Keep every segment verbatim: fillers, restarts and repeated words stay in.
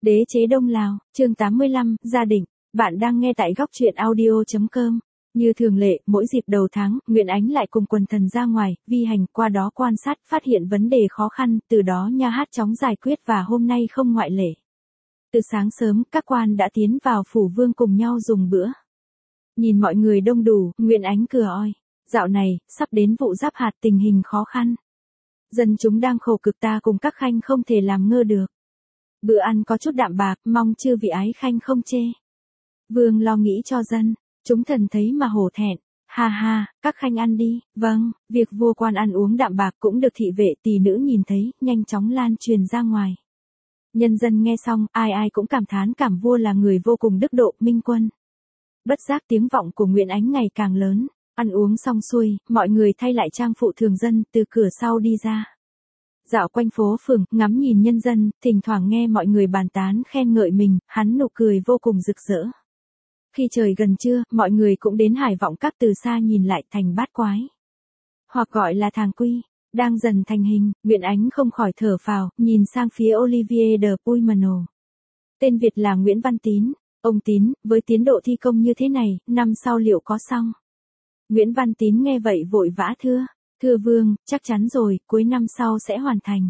Đế chế Đông Lào, chương tám mươi lăm, gia định. Bạn đang nghe tại góc truyện audio.com. Như thường lệ, mỗi dịp đầu tháng, Nguyễn Ánh lại cùng quần thần ra ngoài, vi hành, qua đó quan sát, phát hiện vấn đề khó khăn, từ đó nha hát chóng giải quyết và hôm nay không ngoại lệ. Từ sáng sớm, các quan đã tiến vào phủ vương cùng nhau dùng bữa. Nhìn mọi người đông đủ, Nguyễn Ánh cười oi. Dạo này, sắp đến vụ giáp hạt tình hình khó khăn. Dân chúng đang khổ cực, ta cùng các khanh không thể làm ngơ được. Bữa ăn có chút đạm bạc, mong chư vị ái khanh không chê. Vương lo nghĩ cho dân, chúng thần thấy mà hổ thẹn. Ha ha, các khanh ăn đi. Vâng, việc vua quan ăn uống đạm bạc cũng được thị vệ tỳ nữ nhìn thấy, nhanh chóng lan truyền ra ngoài. Nhân dân nghe xong, ai ai cũng cảm thán cảm vua là người vô cùng đức độ, minh quân. Bất giác tiếng vọng của Nguyễn Ánh ngày càng lớn. Ăn uống xong xuôi, mọi người thay lại trang phụ thường dân, từ cửa sau đi ra. Dạo quanh phố phường, ngắm nhìn nhân dân, thỉnh thoảng nghe mọi người bàn tán khen ngợi mình, hắn nụ cười vô cùng rực rỡ. Khi trời gần trưa, mọi người cũng đến Hải Vọng Các từ xa nhìn lại thành Bát Quái, hoặc gọi là Thàng Quy, đang dần thành hình. Nguyễn Ánh không khỏi thở phào, nhìn sang phía Olivier de Puignerot. Tên Việt là Nguyễn Văn Tín. Ông Tín, với tiến độ thi công như thế này, năm sau liệu có xong? Nguyễn Văn Tín nghe vậy vội vã thưa. Thưa vương, chắc chắn rồi, cuối năm sau sẽ hoàn thành.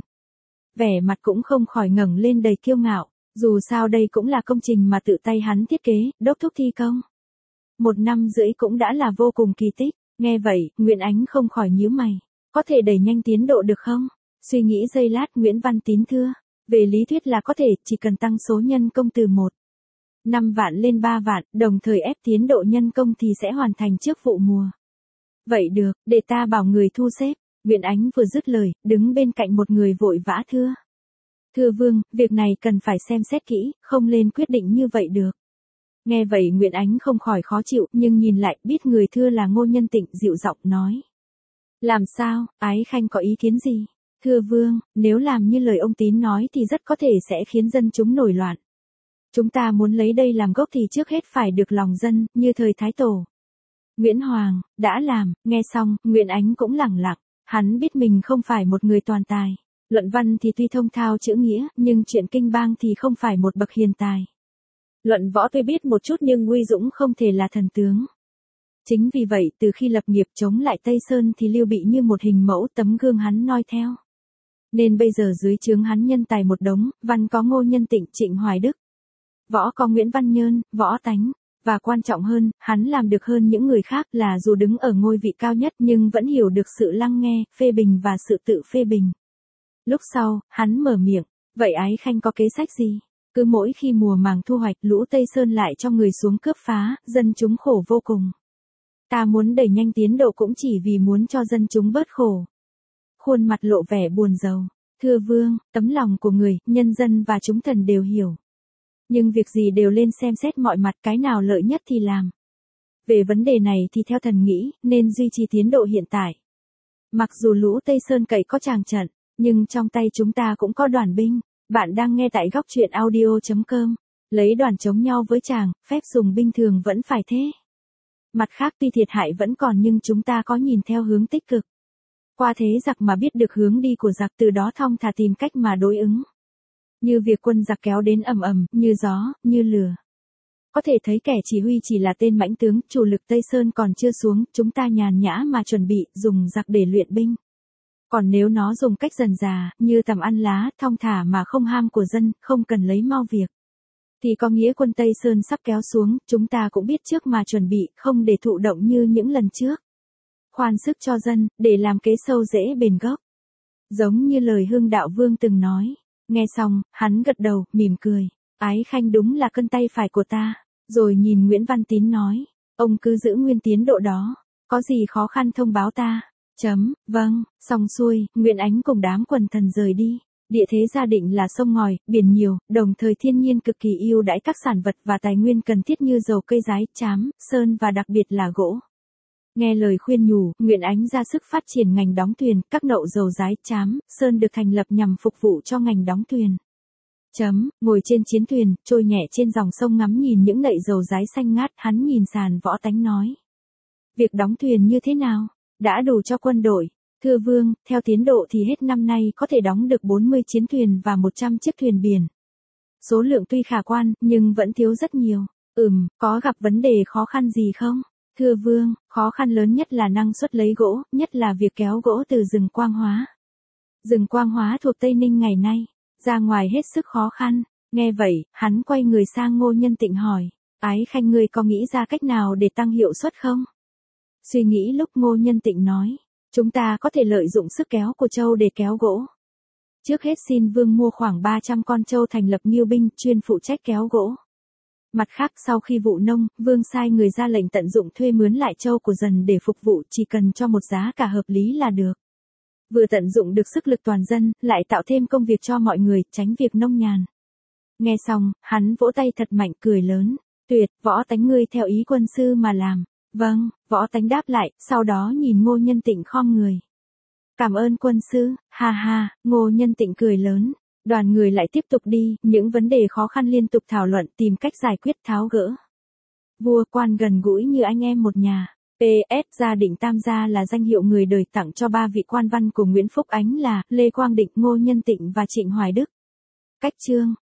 Vẻ mặt cũng không khỏi ngẩng lên đầy kiêu ngạo, dù sao đây cũng là công trình mà tự tay hắn thiết kế, đốc thúc thi công. Một năm rưỡi cũng đã là vô cùng kỳ tích. Nghe vậy, Nguyễn Ánh không khỏi nhíu mày. Có thể đẩy nhanh tiến độ được không? Suy nghĩ giây lát, Nguyễn Văn Tín thưa. Về lý thuyết là có thể, chỉ cần tăng số nhân công từ một năm vạn lên ba vạn, đồng thời ép tiến độ nhân công thì sẽ hoàn thành trước vụ mùa. Vậy được, để ta bảo người thu xếp. Nguyễn Ánh vừa dứt lời, đứng bên cạnh một người vội vã thưa. Thưa vương, việc này cần phải xem xét kỹ, không lên quyết định như vậy được. Nghe vậy Nguyễn Ánh không khỏi khó chịu, nhưng nhìn lại, biết người thưa là Ngô Nhân Tịnh, dịu giọng nói. Làm sao, ái khanh có ý kiến gì? Thưa vương, nếu làm như lời ông Tín nói thì rất có thể sẽ khiến dân chúng nổi loạn. Chúng ta muốn lấy đây làm gốc thì trước hết phải được lòng dân, như thời Thái Tổ. Nguyễn Hoàng, đã làm. Nghe xong, Nguyễn Ánh cũng lẳng lặng. Hắn biết mình không phải một người toàn tài. Luận văn thì tuy thông thạo chữ nghĩa, nhưng chuyện kinh bang thì không phải một bậc hiền tài. Luận võ tuy biết một chút nhưng Nguy Dũng không thể là thần tướng. Chính vì vậy, từ khi lập nghiệp chống lại Tây Sơn thì Lưu Bị như một hình mẫu, tấm gương hắn noi theo. Nên bây giờ dưới trướng hắn nhân tài một đống, văn có Ngô Nhân Tịnh, Trịnh Hoài Đức. Võ có Nguyễn Văn Nhơn, Võ Tánh. Và quan trọng hơn, hắn làm được hơn những người khác là dù đứng ở ngôi vị cao nhất nhưng vẫn hiểu được sự lắng nghe, phê bình và sự tự phê bình. Lúc sau, hắn mở miệng, vậy ái khanh có kế sách gì? Cứ mỗi khi mùa màng thu hoạch, lũ Tây Sơn lại cho người xuống cướp phá, dân chúng khổ vô cùng. Ta muốn đẩy nhanh tiến độ cũng chỉ vì muốn cho dân chúng bớt khổ. Khuôn mặt lộ vẻ buồn rầu. Thưa vương, tấm lòng của người, nhân dân và chúng thần đều hiểu. Nhưng việc gì đều lên xem xét mọi mặt, cái nào lợi nhất thì làm. Về vấn đề này thì theo thần nghĩ, nên duy trì tiến độ hiện tại. Mặc dù lũ Tây Sơn cậy có tràng trận, nhưng trong tay chúng ta cũng có đoàn binh. Bạn đang nghe tại góc truyện audio.com. Lấy đoàn chống nhau với tràng, phép dùng binh thường vẫn phải thế. Mặt khác tuy thiệt hại vẫn còn nhưng chúng ta có nhìn theo hướng tích cực. Qua thế giặc mà biết được hướng đi của giặc, từ đó thong thả tìm cách mà đối ứng. Như việc quân giặc kéo đến ầm ầm, như gió, như lửa. Có thể thấy kẻ chỉ huy chỉ là tên mãnh tướng, chủ lực Tây Sơn còn chưa xuống, chúng ta nhàn nhã mà chuẩn bị, dùng giặc để luyện binh. Còn nếu nó dùng cách dần dà, như tầm ăn lá, thong thả mà không ham của dân, không cần lấy mau việc. Thì có nghĩa quân Tây Sơn sắp kéo xuống, chúng ta cũng biết trước mà chuẩn bị, không để thụ động như những lần trước. Khoan sức cho dân, để làm kế sâu dễ bền gốc. Giống như lời Hưng Đạo Vương từng nói. Nghe xong, hắn gật đầu, mỉm cười. Ái khanh đúng là cân tay phải của ta. Rồi nhìn Nguyễn Văn Tín nói. Ông cứ giữ nguyên tiến độ đó. Có gì khó khăn thông báo ta. Chấm, vâng, xong xuôi, Nguyễn Ánh cùng đám quần thần rời đi. Địa thế gia định là sông ngòi, biển nhiều, đồng thời thiên nhiên cực kỳ ưu đãi các sản vật và tài nguyên cần thiết như dầu cây rái, trám, sơn và đặc biệt là gỗ. Nghe lời khuyên nhủ, Nguyễn Ánh ra sức phát triển ngành đóng thuyền, các nậu dầu rái, trám, sơn được thành lập nhằm phục vụ cho ngành đóng thuyền. Chấm, ngồi trên chiến thuyền, trôi nhẹ trên dòng sông ngắm nhìn những nậy dầu rái xanh ngát, hắn nhìn sàn Võ Tánh nói. Việc đóng thuyền như thế nào? Đã đủ cho quân đội. Thưa vương, theo tiến độ thì hết năm nay có thể đóng được bốn mươi chiến thuyền và một trăm chiếc thuyền biển. số lượng tuy khả quan, nhưng vẫn thiếu rất nhiều. Ừm, có gặp vấn đề khó khăn gì không? Thưa vương, khó khăn lớn nhất là năng suất lấy gỗ, nhất là việc kéo gỗ từ rừng Quang Hóa. Rừng Quang Hóa thuộc Tây Ninh ngày nay, ra ngoài hết sức khó khăn. Nghe vậy, hắn quay người sang Ngô Nhân Tịnh hỏi, Ái Khanh ngươi có nghĩ ra cách nào để tăng hiệu suất không? Suy nghĩ lúc Ngô Nhân Tịnh nói, chúng ta có thể lợi dụng sức kéo của trâu để kéo gỗ. Trước hết xin vương mua khoảng ba trăm con trâu thành lập Ngưu binh chuyên phụ trách kéo gỗ. Mặt khác sau khi vụ nông, vương sai người ra lệnh tận dụng thuê mướn lại trâu của dần để phục vụ chỉ cần cho một giá cả hợp lý là được. Vừa tận dụng được sức lực toàn dân, lại tạo thêm công việc cho mọi người, tránh việc nông nhàn. Nghe xong, hắn vỗ tay thật mạnh cười lớn. Tuyệt, Võ Tánh ngươi theo ý quân sư mà làm. Vâng, Võ Tánh đáp lại, sau đó nhìn Ngô Nhân Tịnh khom người. Cảm ơn quân sư, ha ha, Ngô Nhân Tịnh cười lớn. Đoàn người lại tiếp tục đi, những vấn đề khó khăn liên tục thảo luận tìm cách giải quyết tháo gỡ. Vua Quan gần gũi như anh em một nhà. pê ét Gia Định Tam Gia là danh hiệu người đời tặng cho ba vị quan văn của Nguyễn Phúc Ánh là Lê Quang Định, Ngô Nhân Tịnh và Trịnh Hoài Đức. Cách chương